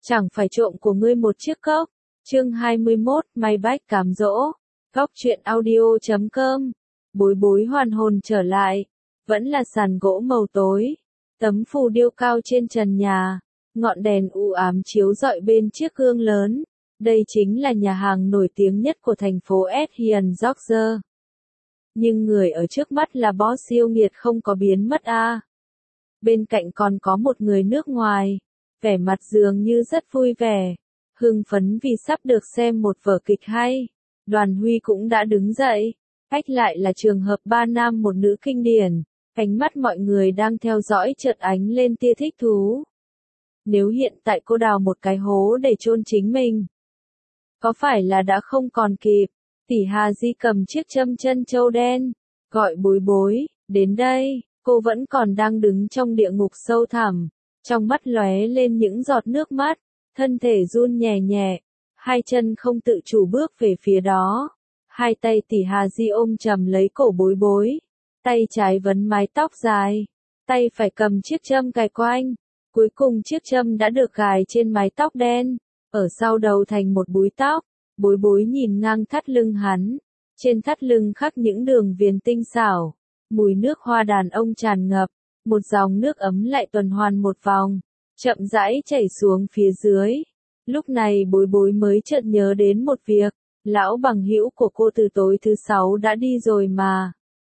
Chẳng phải trộm của ngươi một chiếc cốc. Chương 21, May Bách cám dỗ. Góc truyện audio.com. Bối bối hoàn hồn trở lại. Vẫn là sàn gỗ màu tối. Tấm phù điêu cao trên trần nhà. Ngọn đèn u ám chiếu rọi bên chiếc gương lớn. Đây chính là nhà hàng nổi tiếng nhất của thành phố Etienne George. Nhưng người ở trước mắt là boss siêu nghiệt không có biến mất a. Bên cạnh còn có một người nước ngoài. Vẻ mặt dường như rất vui vẻ, hưng phấn vì sắp được xem một vở kịch hay. Đoàn Huy cũng đã đứng dậy. Ách lại là trường hợp ba nam một nữ kinh điển. Ánh mắt mọi người đang theo dõi chợt ánh lên tia thích thú. Nếu hiện tại cô đào một cái hố để chôn chính mình, có phải là đã không còn kịp? Tỷ Hà Di cầm chiếc châm chân châu đen, gọi Bối Bối, đến đây. Cô vẫn còn đang đứng trong địa ngục sâu thẳm. Trong mắt lóe lên những giọt nước mắt, thân thể run nhẹ nhẹ, hai chân không tự chủ bước về phía đó. Hai tay tỷ Hà Di ôm chầm lấy cổ Bối Bối, tay trái vấn mái tóc dài, tay phải cầm chiếc châm cài quanh. Cuối cùng chiếc châm đã được gài trên mái tóc đen, ở sau đầu thành một búi tóc. Bối Bối nhìn ngang thắt lưng hắn, trên thắt lưng khắc những đường viền tinh xảo, mùi nước hoa đàn ông tràn ngập. Một dòng nước ấm lại tuần hoàn một vòng, chậm rãi chảy xuống phía dưới. Lúc này Bối Bối mới chợt nhớ đến một việc, lão bằng hữu của cô từ tối thứ 6 đã đi rồi mà.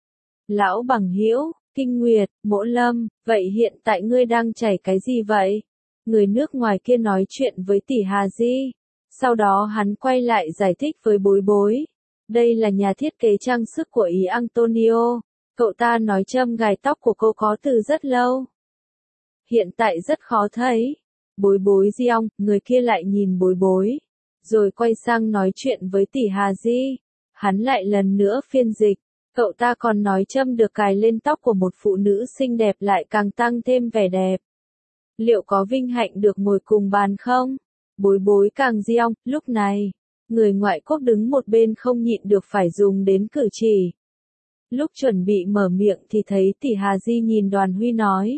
Lão bằng hữu, Kinh Nguyệt, Mỗ Lâm, vậy hiện tại ngươi đang chảy cái gì vậy? Người nước ngoài kia nói chuyện với tỷ Hà Di. Sau đó hắn quay lại giải thích với Bối Bối. Đây là nhà thiết kế trang sức của ý Antonio. Cậu ta nói châm gài tóc của cô có từ rất lâu. Hiện tại rất khó thấy. Bối Bối giong, người kia lại nhìn Bối Bối. Rồi quay sang nói chuyện với tỷ Hà Di. Hắn lại lần nữa phiên dịch. Cậu ta còn nói châm được cài lên tóc của một phụ nữ xinh đẹp lại càng tăng thêm vẻ đẹp. Liệu có vinh hạnh được ngồi cùng bàn không? Bối Bối càng giong, lúc này, người ngoại quốc đứng một bên không nhịn được phải dùng đến cử chỉ. Lúc chuẩn bị mở miệng thì thấy tỷ Hà Di nhìn Đoàn Huy nói.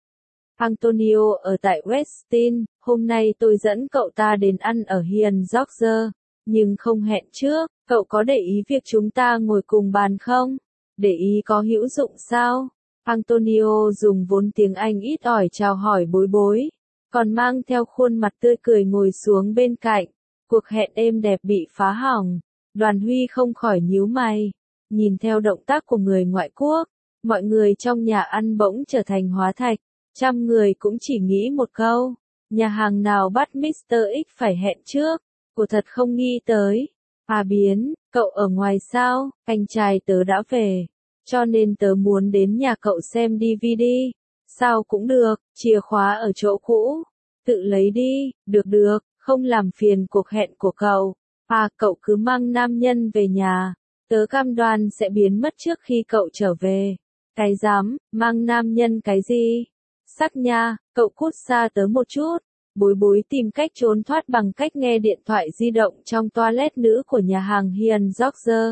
Antonio ở tại Westin, hôm nay tôi dẫn cậu ta đến ăn ở Hiền George, nhưng không hẹn trước, cậu có để ý việc chúng ta ngồi cùng bàn không? Để ý có hữu dụng sao? Antonio dùng vốn tiếng Anh ít ỏi chào hỏi Bối Bối, còn mang theo khuôn mặt tươi cười ngồi xuống bên cạnh. Cuộc hẹn êm đẹp bị phá hỏng, Đoàn Huy không khỏi nhíu mày. Nhìn theo động tác của người ngoại quốc, mọi người trong nhà ăn bỗng trở thành hóa thạch. Trăm người cũng chỉ nghĩ một câu, nhà hàng nào bắt Mr. X phải hẹn trước, cô thật không nghĩ tới. À Biến, cậu ở ngoài sao? Anh trai tớ đã về, cho nên tớ muốn đến nhà cậu xem DVD. Sao cũng được, chìa khóa ở chỗ cũ. Tự lấy đi, được, không làm phiền cuộc hẹn của cậu. À cậu cứ mang nam nhân về nhà. Tớ cam đoan sẽ biến mất trước khi cậu trở về. Cái dám, mang nam nhân cái gì? Sắc nha, cậu cút xa tớ một chút. Bối Bối tìm cách trốn thoát bằng cách nghe điện thoại di động trong toilet nữ của nhà hàng Hiền George.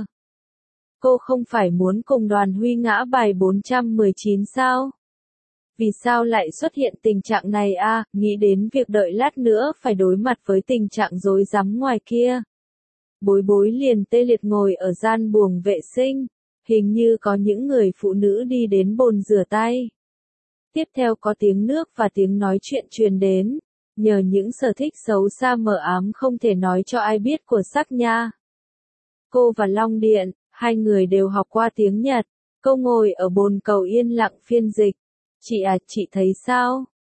Cô không phải muốn cùng Đoàn Huy ngã bài 419 sao? Vì sao lại xuất hiện tình trạng này à? Nghĩ đến việc đợi lát nữa phải đối mặt với tình trạng rối rắm ngoài kia. Bối Bối liền tê liệt ngồi ở gian buồng vệ sinh, hình như có những người phụ nữ đi đến bồn rửa tay. Tiếp theo có tiếng nước và tiếng nói chuyện truyền đến, nhờ những sở thích xấu xa mờ ám không thể nói cho ai biết của Sắc Nha. Cô và Long Điện, hai người đều học qua tiếng Nhật, cô ngồi ở bồn cầu yên lặng phiên dịch. Chị à, chị thấy sao?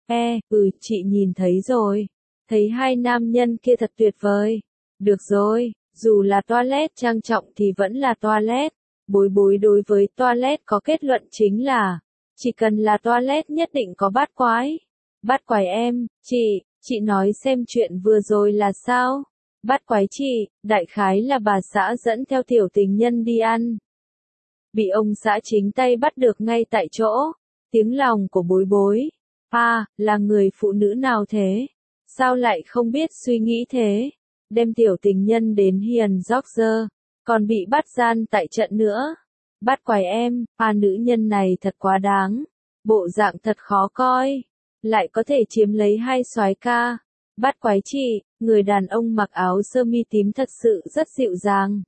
Chị nhìn thấy rồi. Thấy hai nam nhân kia thật tuyệt vời. Được rồi. Dù là toilet trang trọng thì vẫn là toilet. Bối Bối đối với toilet có kết luận chính là, chỉ cần là toilet nhất định có bát quái. Bát quái em, chị nói xem chuyện vừa rồi là sao? Bát quái chị, đại khái là bà xã dẫn theo tiểu tình nhân đi ăn. Bị ông xã chính tay bắt được ngay tại chỗ. Tiếng lòng của Bối Bối. À, là người phụ nữ nào thế? Sao lại không biết suy nghĩ thế? Đem tiểu tình nhân đến Hiền George, còn bị bắt gian tại trận nữa. Bắt quài em, nữ nhân này thật quá đáng. Bộ dạng thật khó coi. Lại có thể chiếm lấy hai soái ca. Bắt quái chị, người đàn ông mặc áo sơ mi tím thật sự rất dịu dàng.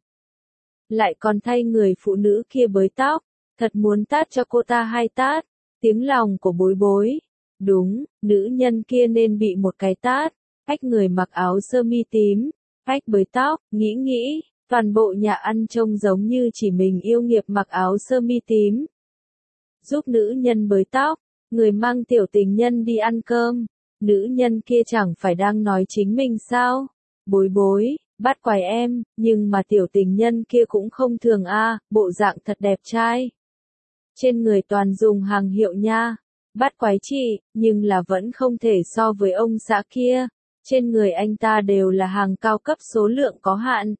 Lại còn thay người phụ nữ kia bới tóc, thật muốn tát cho cô ta 2 tát. Tiếng lòng của Bối Bối. Đúng, nữ nhân kia nên bị một cái tát. Ách người mặc áo sơ mi tím, ách bới tóc, nghĩ, toàn bộ nhà ăn trông giống như chỉ mình yêu nghiệp mặc áo sơ mi tím. Giúp nữ nhân bới tóc, người mang tiểu tình nhân đi ăn cơm, nữ nhân kia chẳng phải đang nói chính mình sao? Bối Bối, bắt quài em, nhưng mà tiểu tình nhân kia cũng không thường a, bộ dạng thật đẹp trai. Trên người toàn dùng hàng hiệu nha. Bắt quái chị, nhưng là vẫn không thể so với ông xã kia. Trên người anh ta đều là hàng cao cấp số lượng có hạn.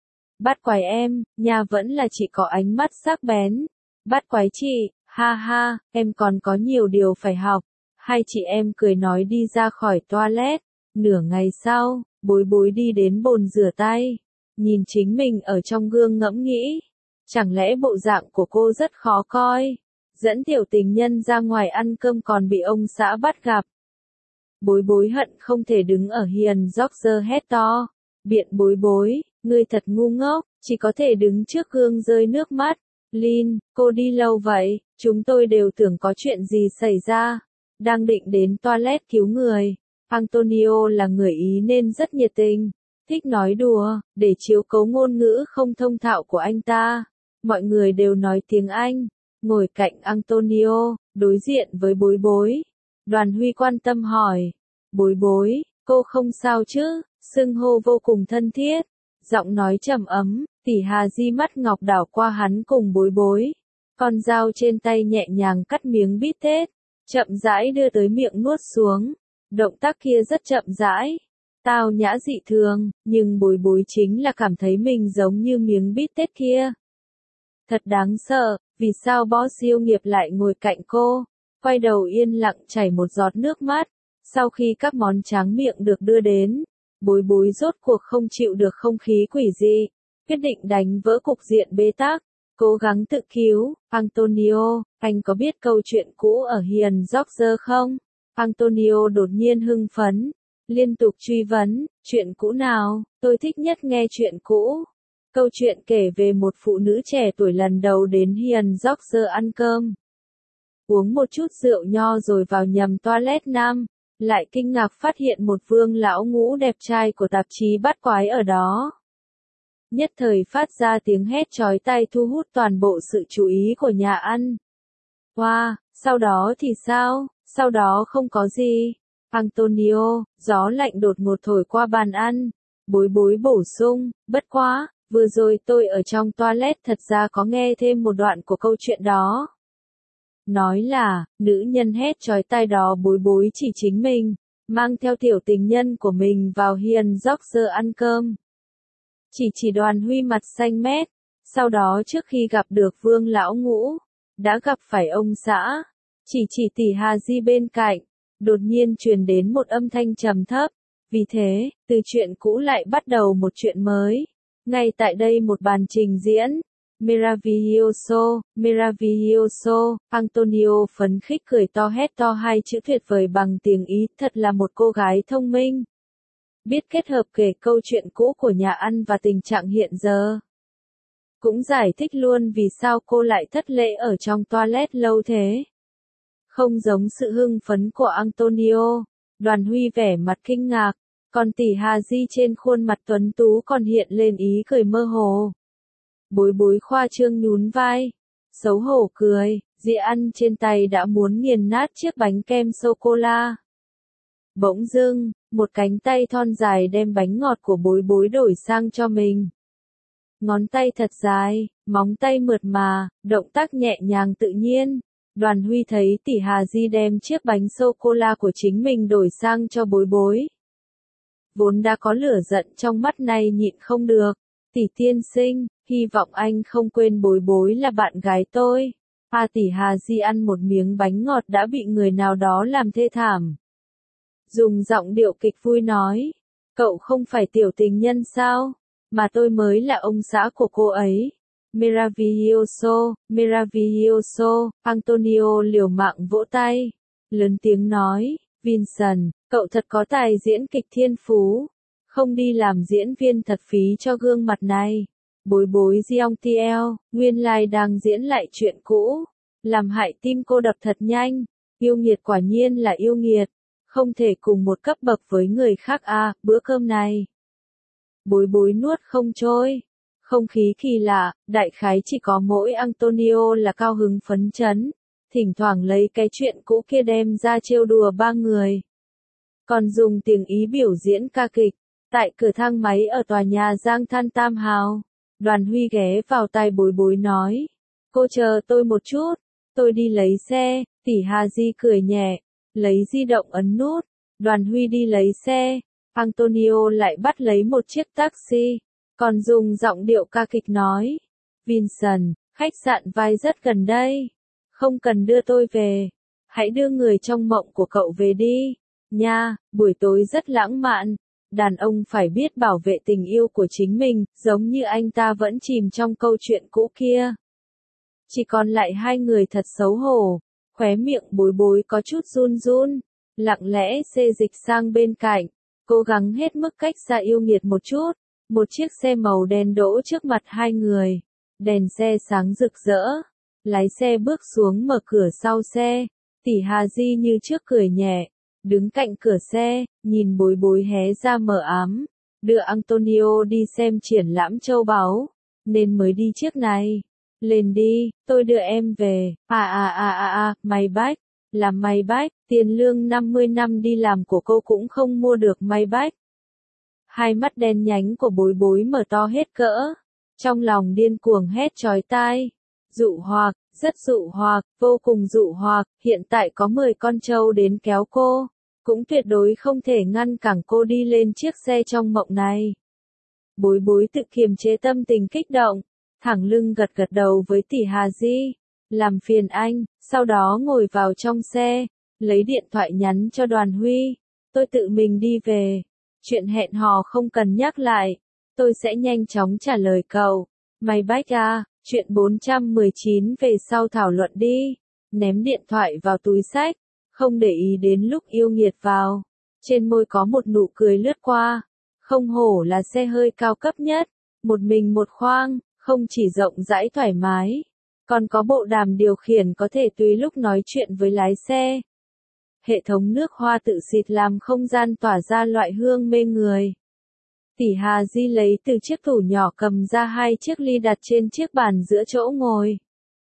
Bắt quái em, nha vẫn là chỉ có ánh mắt sắc bén. Bắt quái chị, ha ha, em còn có nhiều điều phải học. Hai chị em cười nói đi ra khỏi toilet. Nửa ngày sau, Bối Bối đi đến bồn rửa tay. Nhìn chính mình ở trong gương ngẫm nghĩ. Chẳng lẽ bộ dạng của cô rất khó coi? Dẫn tiểu tình nhân ra ngoài ăn cơm còn bị ông xã bắt gặp. Bối Bối hận không thể đứng ở hiền George hét to. Biện Bối Bối, ngươi thật ngu ngốc, chỉ có thể đứng trước gương rơi nước mắt. Lin, cô đi lâu vậy, chúng tôi đều tưởng có chuyện gì xảy ra. Đang định đến toilet cứu người. Antonio là người Ý nên rất nhiệt tình, thích nói đùa, để chiếu cố ngôn ngữ không thông thạo của anh ta. Mọi người đều nói tiếng Anh. Ngồi cạnh Antonio, đối diện với Bối Bối. Đoàn Huy quan tâm hỏi. Bối Bối, cô không sao chứ? Xưng hô vô cùng thân thiết. Giọng nói trầm ấm, Tỷ Hà Di mắt ngọc đảo qua hắn cùng Bối Bối. Con dao trên tay nhẹ nhàng cắt miếng bít tết. Chậm rãi đưa tới miệng nuốt xuống. Động tác kia rất chậm rãi. Tao nhã dị thường, nhưng Bối Bối chính là cảm thấy mình giống như miếng bít tết kia. Thật đáng sợ, vì sao boss siêu nghiệp lại ngồi cạnh cô, quay đầu yên lặng chảy một giọt nước mắt. Sau khi các món tráng miệng được đưa đến, Bối Bối rốt cuộc không chịu được không khí quỷ dị, quyết định đánh vỡ cục diện bế tắc, cố gắng tự cứu. Antonio, anh có biết câu chuyện cũ ở Hiền George không? Antonio đột nhiên hưng phấn, liên tục truy vấn, chuyện cũ nào, tôi thích nhất nghe chuyện cũ. Câu chuyện kể về một phụ nữ trẻ tuổi lần đầu đến Hiền George ăn cơm. Uống một chút rượu nho rồi vào nhầm toilet nam, lại kinh ngạc phát hiện một vương lão ngũ đẹp trai của tạp chí bắt quái ở đó. Nhất thời phát ra tiếng hét chói tai thu hút toàn bộ sự chú ý của nhà ăn. Wow, sau đó thì sao? Sau đó không có gì. Antonio, gió lạnh đột ngột thổi qua bàn ăn. Bối Bối bổ sung, bất quá, vừa rồi tôi ở trong toilet thật ra có nghe thêm một đoạn của câu chuyện đó. Nói là, nữ nhân hét chói tai đó Bối Bối chỉ chính mình, mang theo tiểu tình nhân của mình vào Hiền George ăn cơm. Chỉ Đoàn Huy mặt xanh mét, sau đó trước khi gặp được vương lão ngũ, đã gặp phải ông xã. Chỉ Tỷ Hà Di bên cạnh, đột nhiên truyền đến một âm thanh trầm thấp. Vì thế, từ chuyện cũ lại bắt đầu một chuyện mới. Ngay tại đây một bàn trình diễn. Meraviglioso, Meraviglioso, Antonio phấn khích cười to hét to hai chữ tuyệt vời bằng tiếng Ý, thật là một cô gái thông minh. Biết kết hợp kể câu chuyện cũ của nhà ăn và tình trạng hiện giờ. Cũng giải thích luôn vì sao cô lại thất lễ ở trong toilet lâu thế. Không giống sự hưng phấn của Antonio, Đoàn Huy vẻ mặt kinh ngạc, còn Tỷ Hà Di trên khuôn mặt tuấn tú còn hiện lên ý cười mơ hồ. Bối Bối khoa trương nhún vai, xấu hổ cười, dĩa ăn trên tay đã muốn nghiền nát chiếc bánh kem sô-cô-la. Bỗng dưng, một cánh tay thon dài đem bánh ngọt của Bối Bối đổi sang cho mình. Ngón tay thật dài, móng tay mượt mà, động tác nhẹ nhàng tự nhiên. Đoàn Huy thấy Tỷ Hà Di đem chiếc bánh sô-cô-la của chính mình đổi sang cho Bối Bối. Vốn đã có lửa giận trong mắt này nhịn không được. Tỷ tiên sinh, hy vọng anh không quên Bối Bối là bạn gái tôi. Tỷ Hà Di ăn một miếng bánh ngọt đã bị người nào đó làm thê thảm. Dùng giọng điệu kịch vui nói, cậu không phải tiểu tình nhân sao, mà tôi mới là ông xã của cô ấy. Meraviglioso, Meraviglioso, Antonio liều mạng vỗ tay, lớn tiếng nói, Vincent, Cậu thật có tài diễn kịch thiên phú. Không đi làm diễn viên thật phí cho gương mặt này. Bối bối Jeong TL, nguyên lai đang diễn lại chuyện cũ. Làm hại tim cô đập thật nhanh. Yêu nghiệt quả nhiên là yêu nghiệt. Không thể cùng một cấp bậc với người khác à, bữa cơm này. Bối bối nuốt không trôi. Không khí kỳ lạ, đại khái chỉ có mỗi Antonio là cao hứng phấn chấn. Thỉnh thoảng lấy cái chuyện cũ kia đem ra trêu đùa ba người. Còn dùng tiếng Ý biểu diễn ca kịch. Tại cửa thang máy ở tòa nhà Giang Than Tam Hào, Đoàn Huy ghé vào tai bối bối nói. Cô chờ tôi một chút, tôi đi lấy xe, tỷ Hà Di cười nhẹ, lấy di động ấn nút, Đoàn Huy đi lấy xe, Antonio lại bắt lấy một chiếc taxi, còn dùng giọng điệu ca kịch nói. Vincent, khách sạn vai rất gần đây, không cần đưa tôi về, hãy đưa người trong mộng của cậu về đi, nha, buổi tối rất lãng mạn. Đàn ông phải biết bảo vệ tình yêu của chính mình, giống như anh ta vẫn chìm trong câu chuyện cũ kia. Chỉ còn lại hai người thật xấu hổ, khóe miệng bối bối có chút run run, lặng lẽ xê dịch sang bên cạnh, cố gắng hết mức cách xa yêu nghiệt một chút. Một chiếc xe màu đen đỗ trước mặt hai người, đèn xe sáng rực rỡ, lái xe bước xuống mở cửa sau xe, tỷ Hà Di như trước cười nhẹ. Đứng cạnh cửa xe, nhìn bối bối hé ra mờ ám, đưa Antonio đi xem triển lãm châu báu, nên mới đi chiếc này. Lên đi, tôi đưa em về. Maybach, làm Maybach, tiền lương 50 năm đi làm của cô cũng không mua được Maybach. Hai mắt đen nhánh của bối bối mở to hết cỡ, trong lòng điên cuồng hét chói tai. Dụ hoặc, rất dụ hoặc, vô cùng dụ hoặc, hiện tại có 10 con trâu đến kéo cô, cũng tuyệt đối không thể ngăn cản cô đi lên chiếc xe trong mộng này. Bối bối tự kiềm chế tâm tình kích động, thẳng lưng gật gật đầu với tỷ Hà Di, làm phiền anh, sau đó ngồi vào trong xe, lấy điện thoại nhắn cho Đoàn Huy, tôi tự mình đi về, chuyện hẹn hò không cần nhắc lại, tôi sẽ nhanh chóng trả lời cậu. Maybach à, chuyện 419 về sau thảo luận đi, ném điện thoại vào túi xách, không để ý đến lúc yêu nghiệt vào. Trên môi có một nụ cười lướt qua, không hổ là xe hơi cao cấp nhất, một mình một khoang, không chỉ rộng rãi thoải mái, còn có bộ đàm điều khiển có thể tùy lúc nói chuyện với lái xe. Hệ thống nước hoa tự xịt làm không gian tỏa ra loại hương mê người. Tỷ Hà Di lấy từ chiếc tủ nhỏ cầm ra hai chiếc ly đặt trên chiếc bàn giữa chỗ ngồi.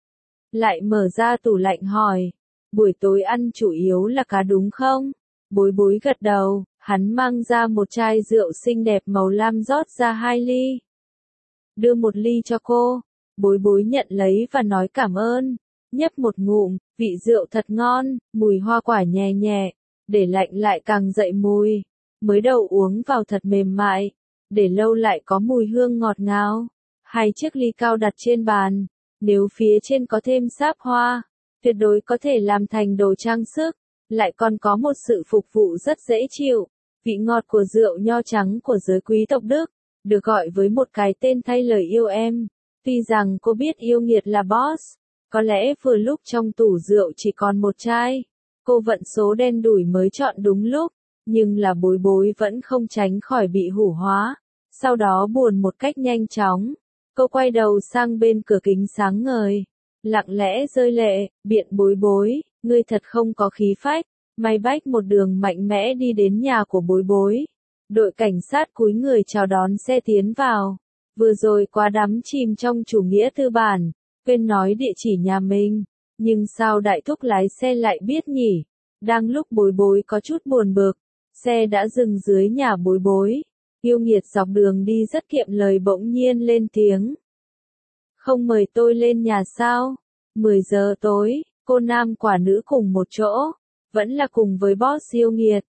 Lại mở ra tủ lạnh hỏi, buổi tối ăn chủ yếu là cá đúng không? Bối bối gật đầu, hắn mang ra một chai rượu xinh đẹp màu lam rót ra 2 ly. Đưa một ly cho cô, bối bối nhận lấy và nói cảm ơn, nhấp một ngụm, vị rượu thật ngon, mùi hoa quả nhẹ nhẹ, để lạnh lại càng dậy mùi, mới đầu uống vào thật mềm mại, để lâu lại có mùi hương ngọt ngào. Hai chiếc ly cao đặt trên bàn, nếu phía trên có thêm sáp hoa, tuyệt đối có thể làm thành đồ trang sức, lại còn có một sự phục vụ rất dễ chịu, vị ngọt của rượu nho trắng của giới quý tộc Đức, được gọi với một cái tên thay lời yêu em. Tuy rằng cô biết yêu nghiệt là boss, có lẽ vừa lúc trong tủ rượu chỉ còn một chai, cô vận số đen đủi mới chọn đúng lúc, nhưng là bối bối vẫn không tránh khỏi bị hủ hóa. Sau đó buồn một cách nhanh chóng, cô quay đầu sang bên cửa kính sáng ngời, lặng lẽ rơi lệ, biện bối bối, ngươi thật không có khí phách. Maybach một đường mạnh mẽ đi đến nhà của bối bối. Đội cảnh sát cúi người chào đón xe tiến vào. Vừa rồi quá đắm chìm trong chủ nghĩa tư bản, quên nói địa chỉ nhà mình. Nhưng sao đại thúc lái xe lại biết nhỉ? Đang lúc bối bối có chút buồn bực, xe đã dừng dưới nhà bối bối. Yêu nghiệt dọc đường đi rất kiệm lời bỗng nhiên lên tiếng. Không mời tôi lên nhà sao? 10 giờ tối, cô nam quả nữ cùng một chỗ. Vẫn là cùng với boss yêu nghiệt.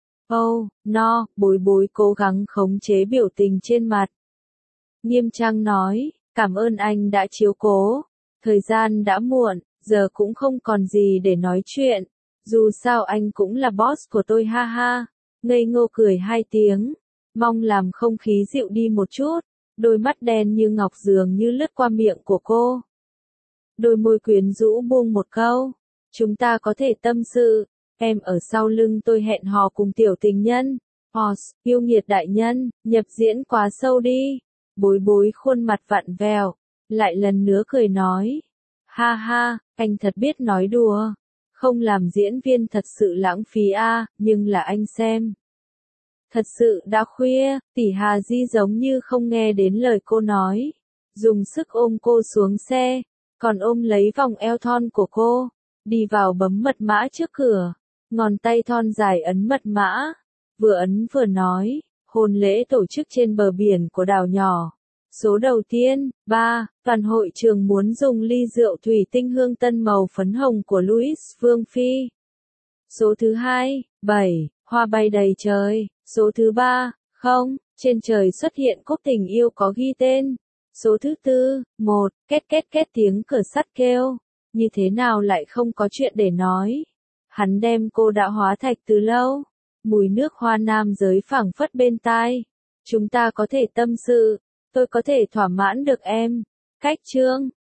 No, bối bối cố gắng khống chế biểu tình trên mặt. Nghiêm trang nói, cảm ơn anh đã chiếu cố. Thời gian đã muộn, giờ cũng không còn gì để nói chuyện. Dù sao anh cũng là boss của tôi ha ha. Ngây ngô cười 2 tiếng. Mong làm không khí dịu đi một chút. Đôi mắt đen như ngọc dường như lướt qua miệng của cô. Đôi môi quyến rũ buông một câu. Chúng ta có thể tâm sự. Em ở sau lưng tôi hẹn hò cùng tiểu tình nhân. Yêu nghiệt đại nhân, nhập diễn quá sâu đi. Bối bối khuôn mặt vặn vẹo, lại lần nữa cười nói. Ha ha, anh thật biết nói đùa. Không làm diễn viên thật sự lãng phí a, nhưng là anh xem. Thật sự đã khuya, tỷ Hà Di giống như không nghe đến lời cô nói. Dùng sức ôm cô xuống xe, còn ôm lấy vòng eo thon của cô, đi vào bấm mật mã trước cửa. Ngón tay thon dài ấn mật mã, vừa ấn vừa nói, hôn lễ tổ chức trên bờ biển của đảo nhỏ. Số đầu tiên, 3, toàn hội trường muốn dùng ly rượu thủy tinh hương tân màu phấn hồng của Louis Vương Phi. Số thứ 2, 7, hoa bay đầy trời. Số thứ 3, không, trên trời xuất hiện cốc tình yêu có ghi tên. Số thứ 4, 1, két tiếng cửa sắt kêu. Như thế nào lại không có chuyện để nói. Hắn đem cô đã hóa thạch từ lâu. Mùi nước hoa nam giới phảng phất bên tai. Chúng ta có thể tâm sự. Tôi có thể thỏa mãn được em. Cách chương